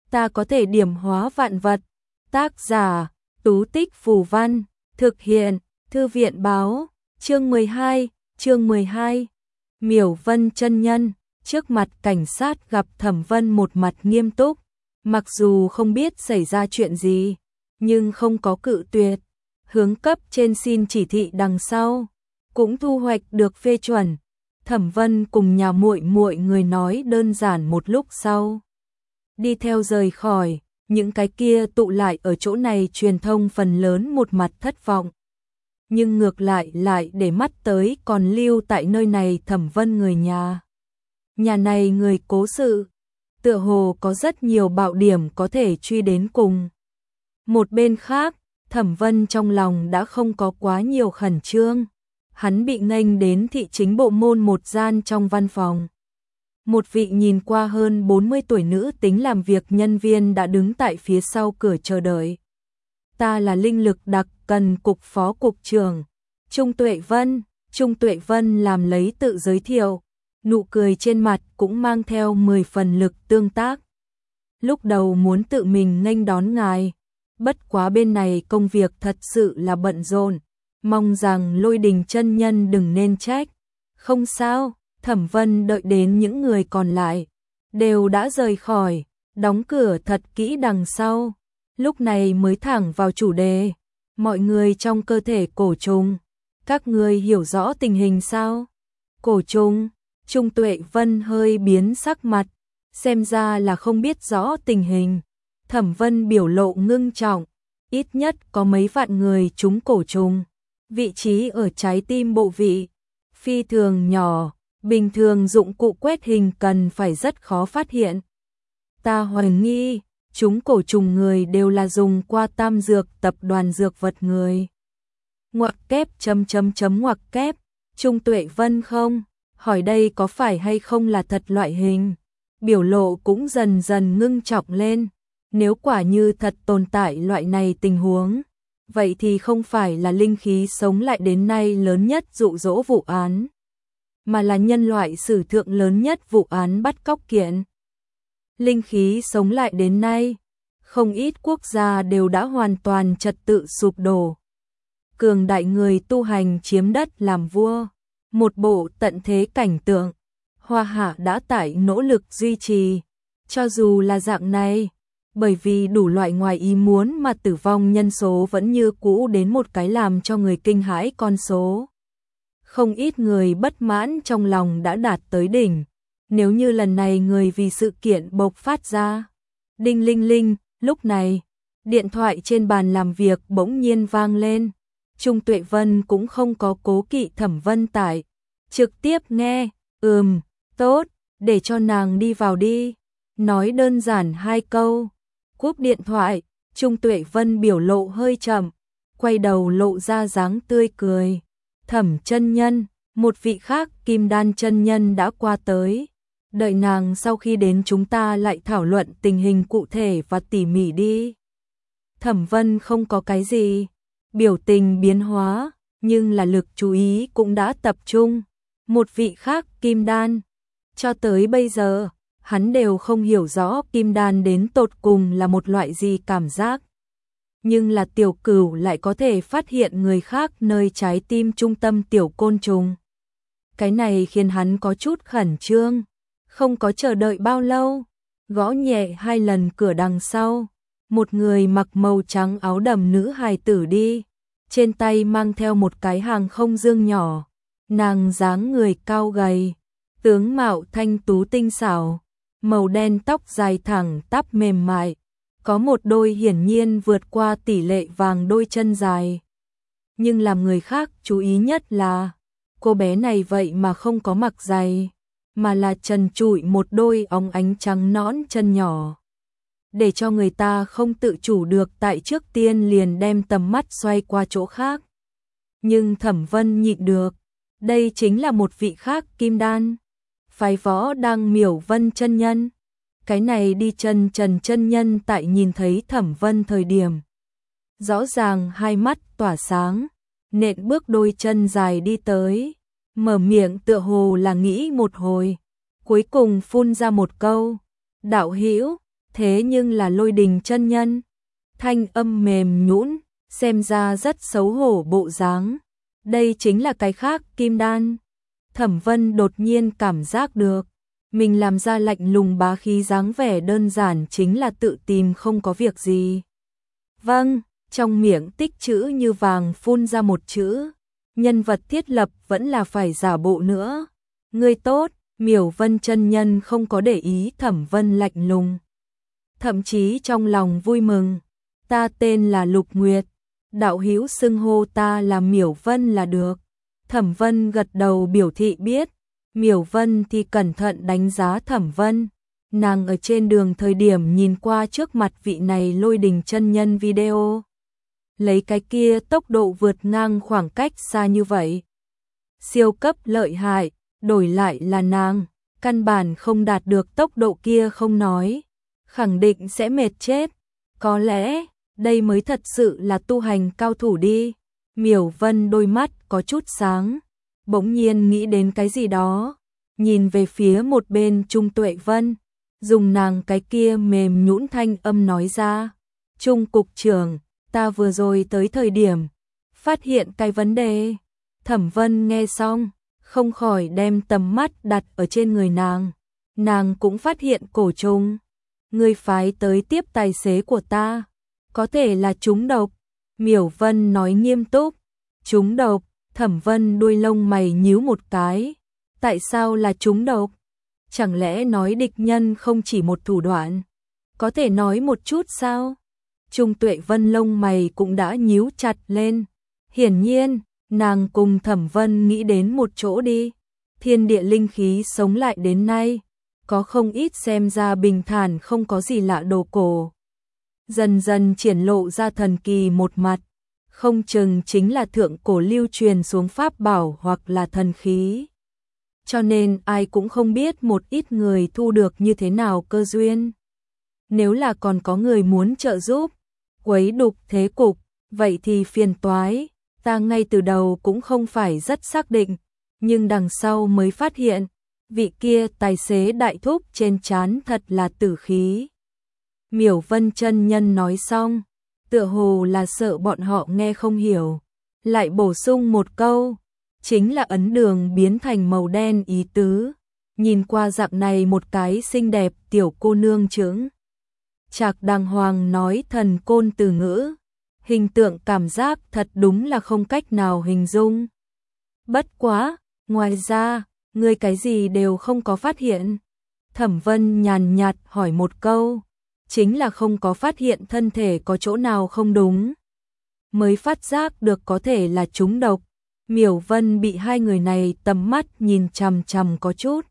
ta có thể điểm hóa vạn vật. Tác giả, Tú Tích Phù Văn, thực hiện, Thư viện báo, chương 12, Miểu Vân chân nhân, trước mặt cảnh sát gặp Thẩm Vân một mặt nghiêm túc, mặc dù không biết xảy ra chuyện gì, nhưng không có cự tuyệt, hướng cấp trên xin chỉ thị đằng sau, cũng thu hoạch được phê chuẩn. Thẩm Vân cùng nhà muội muội người nói đơn giản một lúc sau, đi theo rời khỏi, những cái kia tụ lại ở chỗ này truyền thông phần lớn một mặt thất vọng. Nhưng ngược lại để mắt tới còn lưu tại nơi này Thẩm Vân người nhà. Nhà này người cố sự, tựa hồ có rất nhiều bạo điểm có thể truy đến cùng. Một bên khác, Thẩm Vân trong lòng đã không có quá nhiều khẩn trương. Hắn bị nghênh đến thị chính bộ môn một gian trong văn phòng. Một vị nhìn qua hơn 40 tuổi nữ tính làm việc nhân viên đã đứng tại phía sau cửa chờ đợi. Ta là linh lực đặc cần cục phó cục trưởng, Trung Tuệ Vân. Trung Tuệ Vân làm lấy tự giới thiệu, nụ cười trên mặt cũng mang theo 10 phần lực tương tác. Lúc đầu muốn tự mình nghênh đón ngài, bất quá bên này công việc thật sự là bận rộn, mong rằng Lôi Đình chân nhân đừng nên trách. Không sao, Thẩm Vân đợi đến những người còn lại đều đã rời khỏi, đóng cửa thật kỹ đằng sau, lúc này mới thẳng vào chủ đề. Mọi người trong cơ thể cổ trùng, các người hiểu rõ tình hình sao? Cổ trùng? Trung Tuệ Vân hơi biến sắc mặt, xem ra là không biết rõ tình hình. Thẩm Vân biểu lộ ngưng trọng, ít nhất có mấy vạn người trúng cổ trùng, vị trí ở trái tim bộ vị, phi thường nhỏ, bình thường dụng cụ quét hình cần phải rất khó phát hiện. Ta hoài nghi, chúng cổ trùng người đều là dùng qua Tam Dược tập đoàn dược vật người. Ngoặc kép ngoặc kép, Trung Tuệ Vân không, hỏi đây có phải hay không là thật loại hình. Biểu lộ cũng dần dần ngưng trọng lên, nếu quả như thật tồn tại loại này tình huống, vậy thì không phải là linh khí sống lại đến nay lớn nhất dụ dỗ vụ án, mà là nhân loại sử thượng lớn nhất vụ án bắt cóc kiện. Linh khí sống lại đến nay, không ít quốc gia đều đã hoàn toàn trật tự sụp đổ. Cường đại người tu hành chiếm đất làm vua, một bộ tận thế cảnh tượng, Hoa Hạ đã tại nỗ lực duy trì, cho dù là dạng này, bởi vì đủ loại ngoài ý muốn mà tử vong nhân số vẫn như cũ đến một cái làm cho người kinh hãi con số. Không ít người bất mãn trong lòng đã đạt tới đỉnh. Nếu như lần này người vì sự kiện bộc phát ra, đinh linh linh, lúc này, điện thoại trên bàn làm việc bỗng nhiên vang lên. Trung Tuệ Vân cũng không có cố kỵ Thẩm Vân tải, trực tiếp nghe, tốt, để cho nàng đi vào đi. Nói đơn giản 2 câu, cúp điện thoại, Trung Tuệ Vân biểu lộ hơi chậm, quay đầu lộ ra dáng tươi cười. Thẩm chân nhân, một vị khác Kim Đan chân nhân đã qua tới. Đợi nàng sau khi đến chúng ta lại thảo luận tình hình cụ thể và tỉ mỉ đi. Thẩm Vân không có cái gì, biểu tình biến hóa, nhưng là lực chú ý cũng đã tập trung. Một vị khác Kim Đan, cho tới bây giờ, hắn đều không hiểu rõ Kim Đan đến tột cùng là một loại gì cảm giác. Nhưng là Tiểu Cửu lại có thể phát hiện người khác nơi trái tim trung tâm tiểu côn trùng. Cái này khiến hắn có chút khẩn trương, không có chờ đợi bao lâu, gõ nhẹ 2 lần cửa đằng sau, một người mặc màu trắng áo đầm nữ hài tử đi, trên tay mang theo một cái hàng không dương nhỏ, nàng dáng người cao gầy, tướng mạo thanh tú tinh xảo, màu đen tóc dài thẳng tắp mềm mại, có một đôi hiển nhiên vượt qua tỷ lệ vàng đôi chân dài. Nhưng làm người khác chú ý nhất là, cô bé này vậy mà không có mặc giày, mà là trần trụi một đôi óng ánh trắng nõn chân nhỏ. Để cho người ta không tự chủ được tại trước tiên liền đem tầm mắt xoay qua chỗ khác. Nhưng Thẩm Vân nhịn được, đây chính là một vị khác Kim Đan, phái võ đang Miểu Vân chân nhân. Cái này đi Trần chân nhân tại nhìn thấy Thẩm Vân thời điểm, rõ ràng hai mắt tỏa sáng, nện bước đôi chân dài đi tới, mở miệng tựa hồ là nghĩ một hồi, cuối cùng phun ra một câu, đạo hữu, thế nhưng là Lôi Đình chân nhân. Thanh âm mềm nhũn, xem ra rất xấu hổ bộ dáng. Đây chính là cái khác kim đan. Thẩm Vân đột nhiên cảm giác được, mình làm ra lạnh lùng bá khí dáng vẻ đơn giản chính là tự tìm không có việc gì. Vâng, trong miệng tích chữ như vàng phun ra một chữ, nhân vật thiết lập vẫn là phải giả bộ nữa. Ngươi tốt, Miểu Vân chân nhân không có để ý Thẩm Vân lạnh lùng. Thậm chí trong lòng vui mừng, ta tên là Lục Nguyệt, đạo hữu xưng hô ta là Miểu Vân là được. Thẩm Vân gật đầu biểu thị biết. Miểu Vân thì cẩn thận đánh giá Thẩm Vân. Nàng ở trên đường thời điểm nhìn qua trước mặt vị này Lôi Đình chân nhân video. Lấy cái kia tốc độ vượt ngang khoảng cách xa như vậy. Siêu cấp lợi hại, đổi lại là nàng, căn bản không đạt được tốc độ kia không nói. Khẳng định sẽ mệt chết. Có lẽ, đây mới thật sự là tu hành cao thủ đi. Miểu Vân đôi mắt có chút sáng, bỗng nhiên nghĩ đến cái gì đó, nhìn về phía một bên Trung Tuệ Vân, dùng nàng cái kia mềm nhũn thanh âm nói ra, Trung cục trưởng, ta vừa rồi tới thời điểm, phát hiện cái vấn đề. Thẩm Vân nghe xong, không khỏi đem tầm mắt đặt ở trên người nàng cũng phát hiện cổ trùng. Ngươi phái tới tiếp tài xế của ta, có thể là trúng độc. Miểu Vân nói nghiêm túc, trúng độc. Thẩm Vân đuôi lông mày nhíu một cái, tại sao là trúng độc? Chẳng lẽ nói địch nhân không chỉ một thủ đoạn? Có thể nói một chút sao? Trung Tuệ Vân lông mày cũng đã nhíu chặt lên. Hiển nhiên, nàng cùng Thẩm Vân nghĩ đến một chỗ đi. Thiên địa linh khí sống lại đến nay, có không ít xem ra bình thản không có gì lạ đồ cổ. Dần dần triển lộ ra thần kỳ một mặt, không chừng chính là thượng cổ lưu truyền xuống pháp bảo hoặc là thần khí. Cho nên ai cũng không biết một ít người thu được như thế nào cơ duyên. Nếu là còn có người muốn trợ giúp, quấy đục thế cục, vậy thì phiền toái, ta ngay từ đầu cũng không phải rất xác định, nhưng đằng sau mới phát hiện, vị kia tài xế đại thúc trên trán thật là tử khí. Miểu Vân chân nhân nói xong, tựa hồ là sợ bọn họ nghe không hiểu, lại bổ sung một câu, chính là ấn đường biến thành màu đen ý tứ. Nhìn qua dạng này một cái xinh đẹp tiểu cô nương trứng chạc đàng hoàng nói thần côn từ ngữ, hình tượng cảm giác thật đúng là không cách nào hình dung. Bất quá, ngoài ra, ngươi cái gì đều không có phát hiện. Thẩm Vân nhàn nhạt hỏi một câu, chính là không có phát hiện thân thể có chỗ nào không đúng. Mới phát giác được có thể là trúng độc. Miểu Vân bị hai người này tầm mắt nhìn chằm chằm có chút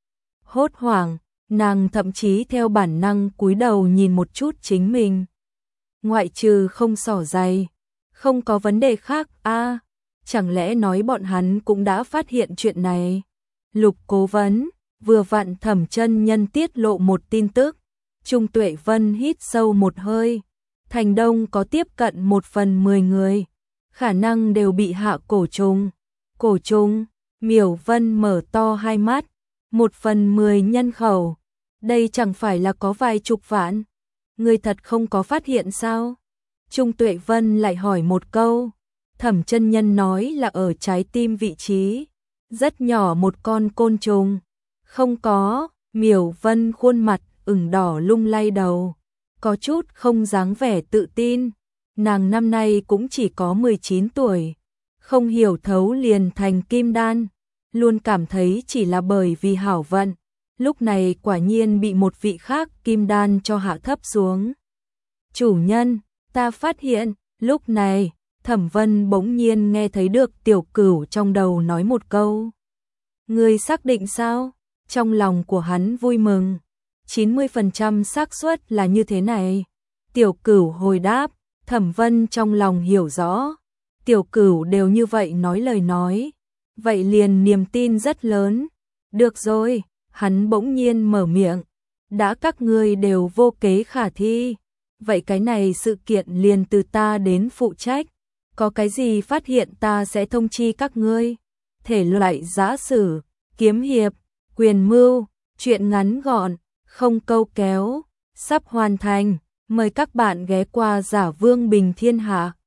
hốt hoảng, nàng thậm chí theo bản năng cúi đầu nhìn một chút chính mình. Ngoại trừ không xỏ giày, không có vấn đề khác a, chẳng lẽ nói bọn hắn cũng đã phát hiện chuyện này. Lục Cố Vấn, vừa vặn Thẩm chân nhân tiết lộ một tin tức. Trung Tuệ Vân hít sâu một hơi, thành đông có tiếp cận 1/10 người, khả năng đều bị hạ cổ trùng. Cổ trùng, Miểu Vân mở to hai mắt, 1/10 nhân khẩu, đây chẳng phải là có vài chục vạn. Ngươi thật không có phát hiện sao? Trung Tuệ Vân lại hỏi một câu. Thẩm chân nhân nói là ở trái tim vị trí, rất nhỏ một con côn trùng. Không có. Miểu Vân khuôn mặt ửng đỏ lung lay đầu, có chút không dáng vẻ tự tin. Nàng năm nay cũng chỉ có 19 tuổi, không hiểu thấu liền thành kim đan, luôn cảm thấy chỉ là bởi vì hảo vận. Lúc này quả nhiên bị một vị khác kim đan cho hạ thấp xuống. Chủ nhân, ta phát hiện. Lúc này, Thẩm Vân bỗng nhiên nghe thấy được Tiểu Cửu trong đầu nói một câu. Ngươi xác định sao? Trong lòng của hắn vui mừng. 90% xác suất là như thế này. Tiểu Cửu hồi đáp. Thẩm Vân trong lòng hiểu rõ. Tiểu Cửu đều như vậy nói lời nói, vậy liền niềm tin rất lớn. Được rồi, hắn bỗng nhiên mở miệng. Đã các ngươi đều vô kế khả thi, vậy cái này sự kiện liền từ ta đến phụ trách. Có cái gì phát hiện ta sẽ thông chi các ngươi. Thể loại giã sử, kiếm hiệp, quyền mưu, chuyện ngắn gọn, không câu kéo, sắp hoàn thành. Mời các bạn ghé qua Giả Vương Bình Thiên Hạ.